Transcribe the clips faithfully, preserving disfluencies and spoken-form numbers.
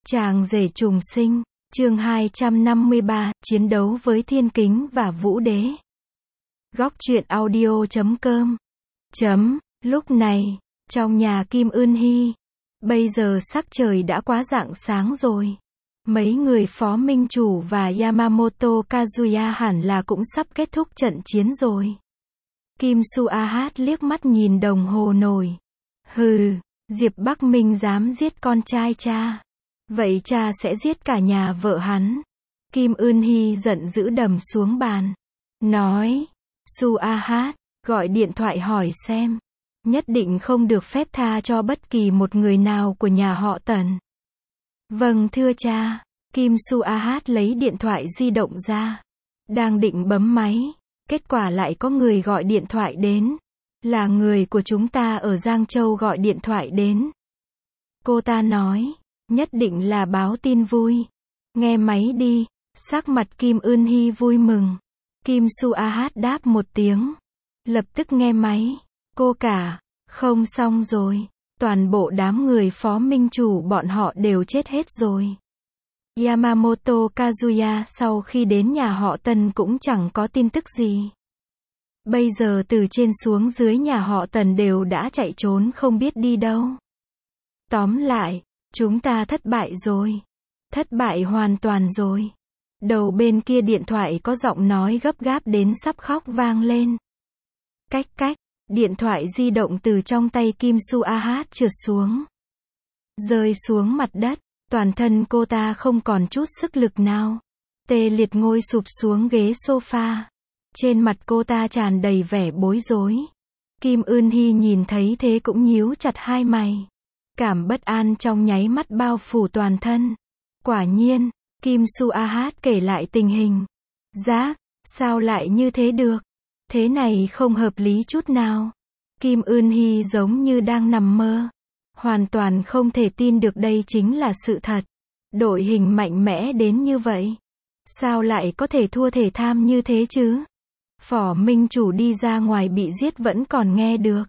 Chàng rể trùng sinh, chương hai trăm năm mươi ba, chiến đấu với thiên kính và vũ đế. Góc truyện audio chấm com. Chấm, lúc này, trong nhà Kim Eun Hee, bây giờ sắc trời đã quá rạng sáng rồi. Mấy người phó minh chủ và Yamamoto Kazuya hẳn là cũng sắp kết thúc trận chiến rồi. Kim Su-a-hát liếc mắt nhìn đồng hồ nổi. Hừ, Diệp Bắc Minh dám giết con trai cha. Vậy cha sẽ giết cả nhà vợ hắn. Kim Eun Hee giận dữ đầm xuống bàn. Nói, Su-a-hát, gọi điện thoại hỏi xem. Nhất định không được phép tha cho bất kỳ một người nào của nhà họ Tần. Vâng thưa cha. Kim Su-a-hát lấy điện thoại di động ra. Đang định bấm máy. Kết quả lại có người gọi điện thoại đến. Là người của chúng ta ở Giang Châu gọi điện thoại đến. Cô ta nói, nhất định là báo tin vui. Nghe máy đi. Sắc mặt Kim Eun Hee vui mừng. Kim Su-a-hát đáp một tiếng. Lập tức nghe máy. Cô cả, không xong rồi. Toàn bộ đám người phó minh chủ bọn họ đều chết hết rồi. Yamamoto Kazuya sau khi đến nhà họ Tần cũng chẳng có tin tức gì. Bây giờ từ trên xuống dưới nhà họ Tần đều đã chạy trốn không biết đi đâu. Tóm lại, chúng ta thất bại rồi. Thất bại hoàn toàn rồi. Đầu bên kia điện thoại có giọng nói gấp gáp đến sắp khóc vang lên. Cách cách, điện thoại di động từ trong tay Kim Su-a-hát trượt xuống. Rơi xuống mặt đất, toàn thân cô ta không còn chút sức lực nào. Tê liệt ngồi sụp xuống ghế sofa. Trên mặt cô ta tràn đầy vẻ bối rối. Kim Eun Hee nhìn thấy thế cũng nhíu chặt hai mày. Cảm bất an trong nháy mắt bao phủ toàn thân. Quả nhiên, Kim Su-a-hát kể lại tình hình. Giá, sao lại như thế được? Thế này không hợp lý chút nào. Kim Eun Hee giống như đang nằm mơ. Hoàn toàn không thể tin được đây chính là sự thật. Đội hình mạnh mẽ đến như vậy. Sao lại có thể thua thể tham như thế chứ? Phó minh chủ đi ra ngoài bị giết vẫn còn nghe được.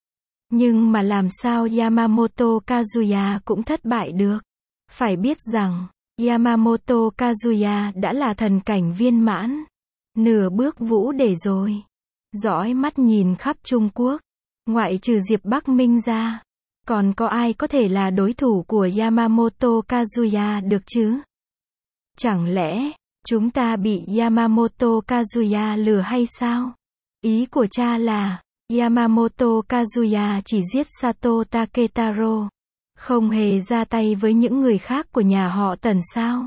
Nhưng mà làm sao Yamamoto Kazuya cũng thất bại được? Phải biết rằng, Yamamoto Kazuya đã là thần cảnh viên mãn. Nửa bước vũ đế rồi. Dõi mắt nhìn khắp Trung Quốc. Ngoại trừ Diệp Bắc Minh ra. Còn có ai có thể là đối thủ của Yamamoto Kazuya được chứ? Chẳng lẽ, chúng ta bị Yamamoto Kazuya lừa hay sao? Ý của cha là, Yamamoto Kazuya chỉ giết Sato Taketaro. Không hề ra tay với những người khác của nhà họ Tần sao?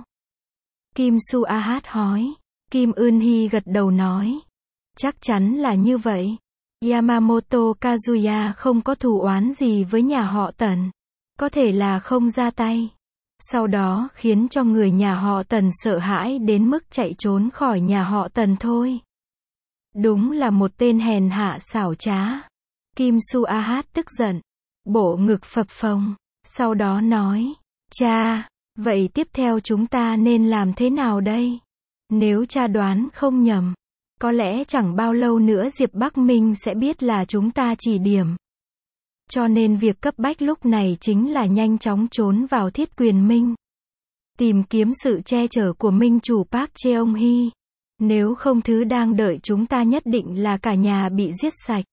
Kim Su-a-hát hỏi. Kim Eun Hee gật đầu nói. Chắc chắn là như vậy. Yamamoto Kazuya không có thù oán gì với nhà họ Tần. Có thể là không ra tay. Sau đó khiến cho người nhà họ Tần sợ hãi đến mức chạy trốn khỏi nhà họ Tần thôi. Đúng là một tên hèn hạ xảo trá. Kim Su-a-hát tức giận. Bộ ngực phập phồng. Sau đó nói. Cha, vậy tiếp theo chúng ta nên làm thế nào đây? Nếu cha đoán không nhầm. Có lẽ chẳng bao lâu nữa Diệp Bắc Minh sẽ biết là chúng ta chỉ điểm. Cho nên việc cấp bách lúc này chính là nhanh chóng trốn vào Thiết Quyền Minh. Tìm kiếm sự che chở của Minh chủ Park Cheong-hee. Nếu không thứ đang đợi chúng ta nhất định là cả nhà bị giết sạch.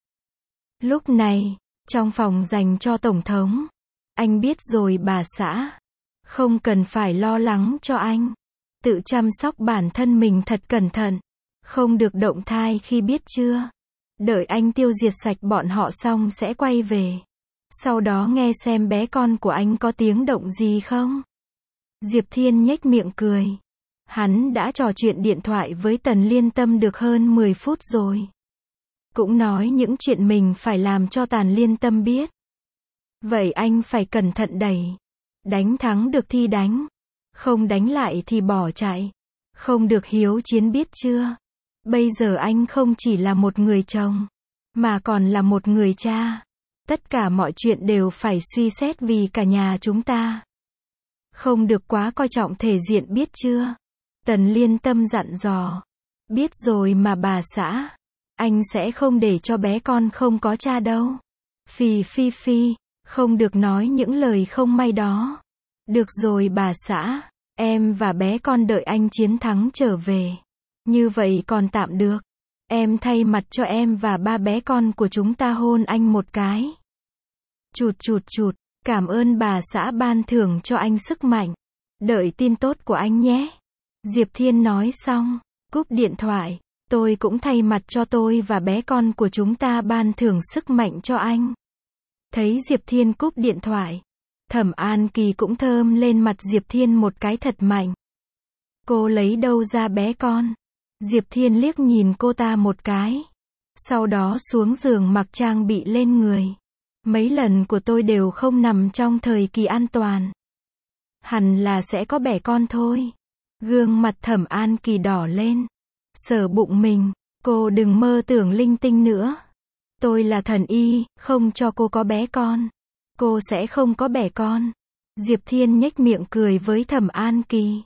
Lúc này, trong phòng dành cho Tổng thống. Anh biết rồi bà xã. Không cần phải lo lắng cho anh. Tự chăm sóc bản thân mình thật cẩn thận. Không được động thai khi biết chưa? Đợi anh tiêu diệt sạch bọn họ xong sẽ quay về. Sau đó nghe xem bé con của anh có tiếng động gì không? Diệp Thiên nhếch miệng cười. Hắn đã trò chuyện điện thoại với Tần Liên Tâm được hơn mười phút rồi. Cũng nói những chuyện mình phải làm cho Tần Liên Tâm biết. Vậy anh phải cẩn thận đẩy. Đánh thắng được thì đánh. Không đánh lại thì bỏ chạy. Không được hiếu chiến biết chưa? Bây giờ anh không chỉ là một người chồng, mà còn là một người cha. Tất cả mọi chuyện đều phải suy xét vì cả nhà chúng ta. Không được quá coi trọng thể diện biết chưa? Tần Liên Tâm dặn dò. Biết rồi mà bà xã. Anh sẽ không để cho bé con không có cha đâu. Phì phi phi, không được nói những lời không may đó. Được rồi bà xã, em và bé con đợi anh chiến thắng trở về. Như vậy còn tạm được. Em thay mặt cho em và ba bé con của chúng ta hôn anh một cái. Chụt chụt chụt, cảm ơn bà xã ban thưởng cho anh sức mạnh. Đợi tin tốt của anh nhé. Diệp Thiên nói xong, cúp điện thoại. Tôi cũng thay mặt cho tôi và bé con của chúng ta ban thưởng sức mạnh cho anh. Thấy Diệp Thiên cúp điện thoại, Thẩm An Kỳ cũng thơm lên mặt Diệp Thiên một cái thật mạnh. Cô lấy đâu ra bé con? Diệp Thiên liếc nhìn cô ta một cái. Sau đó xuống giường mặc trang bị lên người. Mấy lần của tôi đều không nằm trong thời kỳ an toàn. Hẳn là sẽ có bẻ con thôi. Gương mặt Thẩm An Kỳ đỏ lên. Sờ bụng mình, cô đừng mơ tưởng linh tinh nữa. Tôi là thần y, không cho cô có bé con. Cô sẽ không có bẻ con. Diệp Thiên nhếch miệng cười với Thẩm An Kỳ.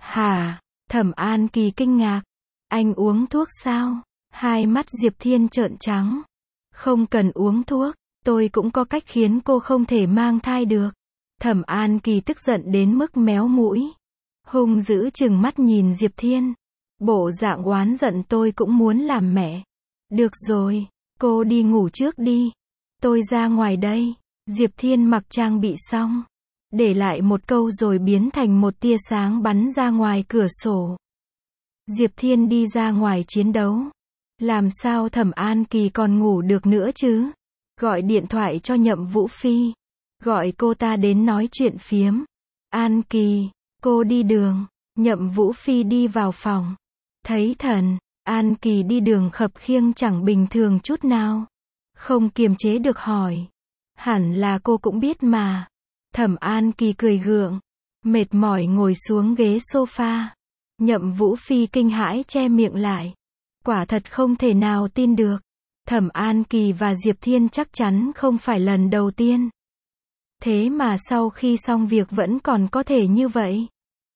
Hả? Thẩm An Kỳ kinh ngạc. Anh uống thuốc sao? Hai mắt Diệp Thiên trợn trắng. Không cần uống thuốc, tôi cũng có cách khiến cô không thể mang thai được. Thẩm An Kỳ tức giận đến mức méo mũi. Hung dữ trừng mắt nhìn Diệp Thiên. Bộ dạng oán giận tôi cũng muốn làm mẹ. Được rồi, cô đi ngủ trước đi. Tôi ra ngoài đây. Diệp Thiên mặc trang bị xong. Để lại một câu rồi biến thành một tia sáng bắn ra ngoài cửa sổ. Diệp Thiên đi ra ngoài chiến đấu. Làm sao Thẩm An Kỳ còn ngủ được nữa chứ? Gọi điện thoại cho Nhậm Vũ Phi. Gọi cô ta đến nói chuyện phiếm. An Kỳ, cô đi đường. Nhậm Vũ Phi đi vào phòng. Thấy thần, An Kỳ đi đường khập khiễng chẳng bình thường chút nào. Không kiềm chế được hỏi. Hẳn là cô cũng biết mà. Thẩm An Kỳ cười gượng. Mệt mỏi ngồi xuống ghế sofa. Nhậm Vũ Phi kinh hãi che miệng lại. Quả thật không thể nào tin được. Thẩm An Kỳ và Diệp Thiên chắc chắn không phải lần đầu tiên. Thế mà sau khi xong việc vẫn còn có thể như vậy.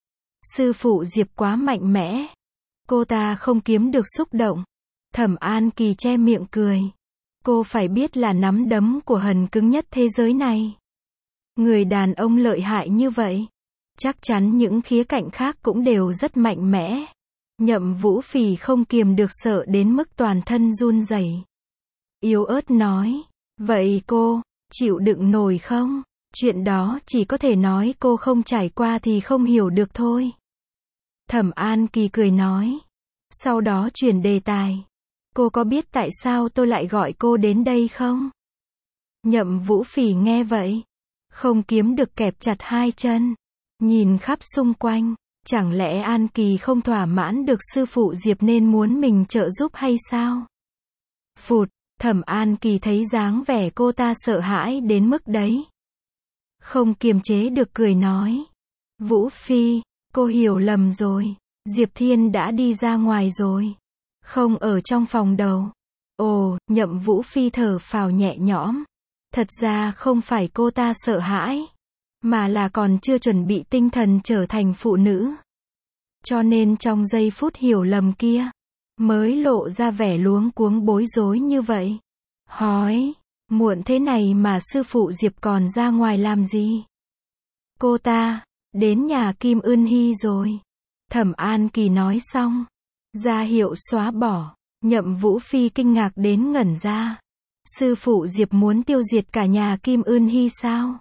Sư phụ Diệp quá mạnh mẽ. Cô ta không kiếm được xúc động. Thẩm An Kỳ che miệng cười. Cô phải biết là nắm đấm của Hần cứng nhất thế giới này. Người đàn ông lợi hại như vậy. Chắc chắn những khía cạnh khác cũng đều rất mạnh mẽ. Nhậm Vũ Phỉ không kiềm được sợ đến mức toàn thân run rẩy. Yếu ớt nói. Vậy cô, chịu đựng nổi không? Chuyện đó chỉ có thể nói cô không trải qua thì không hiểu được thôi. Thẩm An Kỳ cười nói. Sau đó chuyển đề tài. Cô có biết tại sao tôi lại gọi cô đến đây không? Nhậm Vũ Phỉ nghe vậy. Không kiếm được kẹp chặt hai chân. Nhìn khắp xung quanh. Chẳng lẽ An Kỳ không thỏa mãn được sư phụ Diệp nên muốn mình trợ giúp hay sao? Phụt, Thẩm An Kỳ thấy dáng vẻ cô ta sợ hãi đến mức đấy. Không kiềm chế được cười nói. Vũ Phi, cô hiểu lầm rồi. Diệp Thiên đã đi ra ngoài rồi. Không ở trong phòng đâu. Ồ, Nhậm Vũ Phi thở phào nhẹ nhõm. Thật ra không phải cô ta sợ hãi. Mà là còn chưa chuẩn bị tinh thần trở thành phụ nữ. Cho nên trong giây phút hiểu lầm kia. Mới lộ ra vẻ luống cuống bối rối như vậy. Hỏi, muộn thế này mà sư phụ Diệp còn ra ngoài làm gì? Cô ta, đến nhà Kim Ưn Hy rồi. Thẩm An Kỳ nói xong. Ra hiệu xóa bỏ. Nhậm Vũ Phi kinh ngạc đến ngẩn ra. Sư phụ Diệp muốn tiêu diệt cả nhà Kim Ưn Hy sao?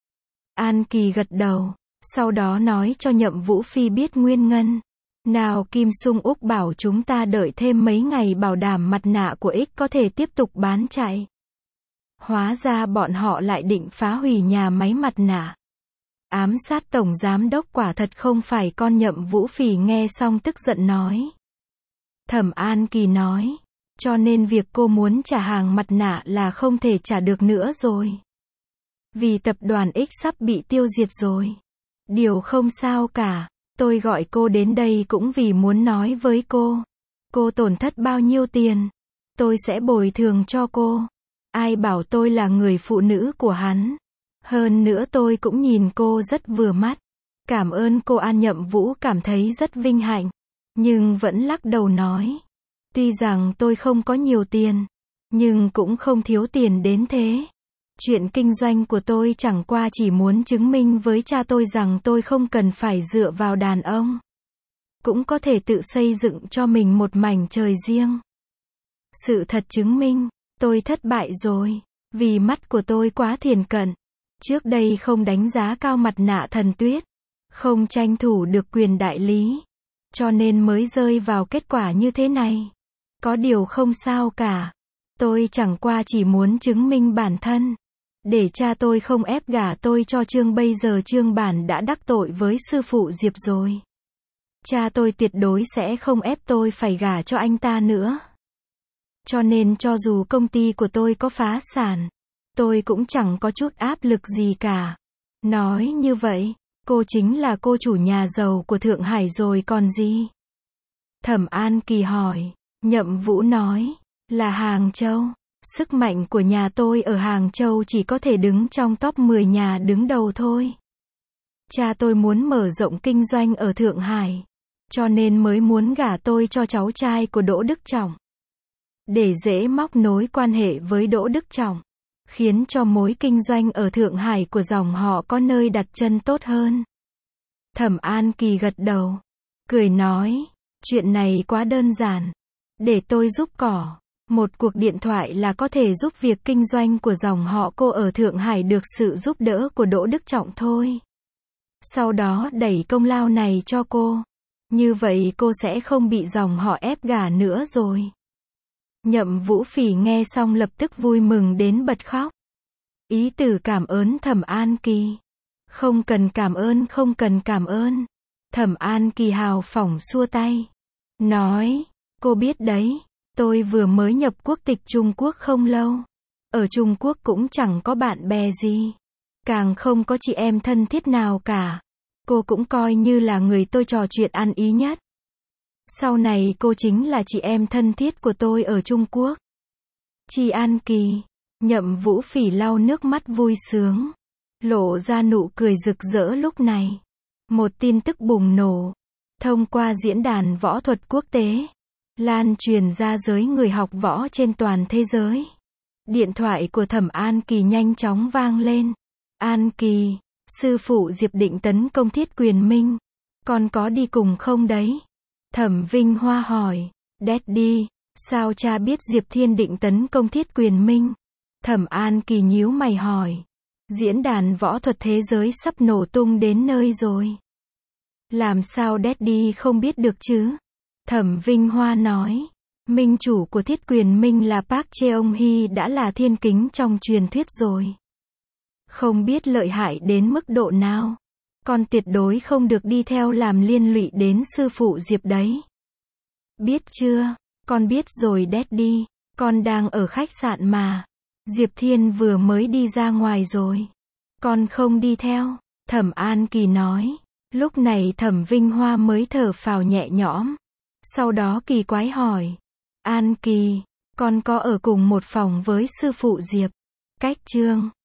An Kỳ gật đầu. Sau đó nói cho Nhậm Vũ Phi biết nguyên nhân. Nào Kim Sung Úc bảo chúng ta đợi thêm mấy ngày bảo đảm mặt nạ của X có thể tiếp tục bán chạy. Hóa ra bọn họ lại định phá hủy nhà máy mặt nạ. Ám sát tổng giám đốc quả thật không phải con. Nhậm Vũ Phỉ nghe xong tức giận nói. Thẩm An Kỳ nói. Cho nên việc cô muốn trả hàng mặt nạ là không thể trả được nữa rồi. Vì tập đoàn X sắp bị tiêu diệt rồi. Điều không sao cả. Tôi gọi cô đến đây cũng vì muốn nói với cô. Cô tổn thất bao nhiêu tiền? Tôi sẽ bồi thường cho cô. Ai bảo tôi là người phụ nữ của hắn. Hơn nữa tôi cũng nhìn cô rất vừa mắt. Cảm ơn cô. An Nhậm Vũ cảm thấy rất vinh hạnh. Nhưng vẫn lắc đầu nói. Tuy rằng tôi không có nhiều tiền. Nhưng cũng không thiếu tiền đến thế. Chuyện kinh doanh của tôi chẳng qua chỉ muốn chứng minh với cha tôi rằng tôi không cần phải dựa vào đàn ông. Cũng có thể tự xây dựng cho mình một mảnh trời riêng. Sự thật chứng minh, tôi thất bại rồi. Vì mắt của tôi quá thiển cận. Trước đây không đánh giá cao mặt nạ thần tuyết. Không tranh thủ được quyền đại lý. Cho nên mới rơi vào kết quả như thế này. Có điều không sao cả. Tôi chẳng qua chỉ muốn chứng minh bản thân. Để cha tôi không ép gả tôi cho Trương, bây giờ Trương Bản đã đắc tội với sư phụ Diệp rồi. Cha tôi tuyệt đối sẽ không ép tôi phải gả cho anh ta nữa. Cho nên cho dù công ty của tôi có phá sản, tôi cũng chẳng có chút áp lực gì cả. Nói như vậy, cô chính là cô chủ nhà giàu của Thượng Hải rồi còn gì? Thẩm An Kỳ hỏi. Nhậm Vũ nói, là Hàng Châu. Sức mạnh của nhà tôi ở Hàng Châu chỉ có thể đứng trong top mười nhà đứng đầu thôi. Cha tôi muốn mở rộng kinh doanh ở Thượng Hải. Cho nên mới muốn gả tôi cho cháu trai của Đỗ Đức Trọng. Để dễ móc nối quan hệ với Đỗ Đức Trọng. Khiến cho mối kinh doanh ở Thượng Hải của dòng họ có nơi đặt chân tốt hơn. Thẩm An Kỳ gật đầu. Cười nói, chuyện này quá đơn giản. Để tôi giúp cỏ. Một cuộc điện thoại là có thể giúp việc kinh doanh của dòng họ cô ở Thượng Hải được sự giúp đỡ của Đỗ Đức Trọng thôi. Sau đó đẩy công lao này cho cô. Như vậy cô sẽ không bị dòng họ ép gả nữa rồi. Nhậm Vũ Phỉ nghe xong lập tức vui mừng đến bật khóc. Ý từ cảm ơn Thẩm An Kỳ. Không cần cảm ơn, không cần cảm ơn. Thẩm An Kỳ hào phỏng xua tay. Nói, cô biết đấy, tôi vừa mới nhập quốc tịch Trung Quốc không lâu. Ở Trung Quốc cũng chẳng có bạn bè gì. Càng không có chị em thân thiết nào cả. Cô cũng coi như là người tôi trò chuyện ăn ý nhất. Sau này cô chính là chị em thân thiết của tôi ở Trung Quốc. Chi An Kỳ. Nhậm Vũ Phỉ lau nước mắt vui sướng. Lộ ra nụ cười rực rỡ lúc này. Một tin tức bùng nổ. Thông qua diễn đàn võ thuật quốc tế. Lan truyền ra giới người học võ trên toàn thế giới. Điện thoại của Thẩm An Kỳ nhanh chóng vang lên. An Kỳ, sư phụ Diệp định tấn công Thiết Quyền Minh. Con có đi cùng không đấy? Thẩm Vinh Hoa hỏi. Daddy, sao cha biết Diệp Thiên định tấn công Thiết Quyền Minh? Thẩm An Kỳ nhíu mày hỏi. Diễn đàn võ thuật thế giới sắp nổ tung đến nơi rồi. Làm sao Daddy không biết được chứ? Thẩm Vinh Hoa nói. Minh chủ của Thiết Quyền Minh là Park Cheong-hee đã là thiên kính trong truyền thuyết rồi. Không biết lợi hại đến mức độ nào. Con tuyệt đối không được đi theo làm liên lụy đến sư phụ Diệp đấy. Biết chưa? Con biết rồi Daddy. Con đang ở khách sạn mà. Diệp Thiên vừa mới đi ra ngoài rồi. Con không đi theo. Thẩm An Kỳ nói. Lúc này Thẩm Vinh Hoa mới thở phào nhẹ nhõm. Sau đó kỳ quái hỏi. An Kỳ, con có ở cùng một phòng với sư phụ Diệp? Cách Trương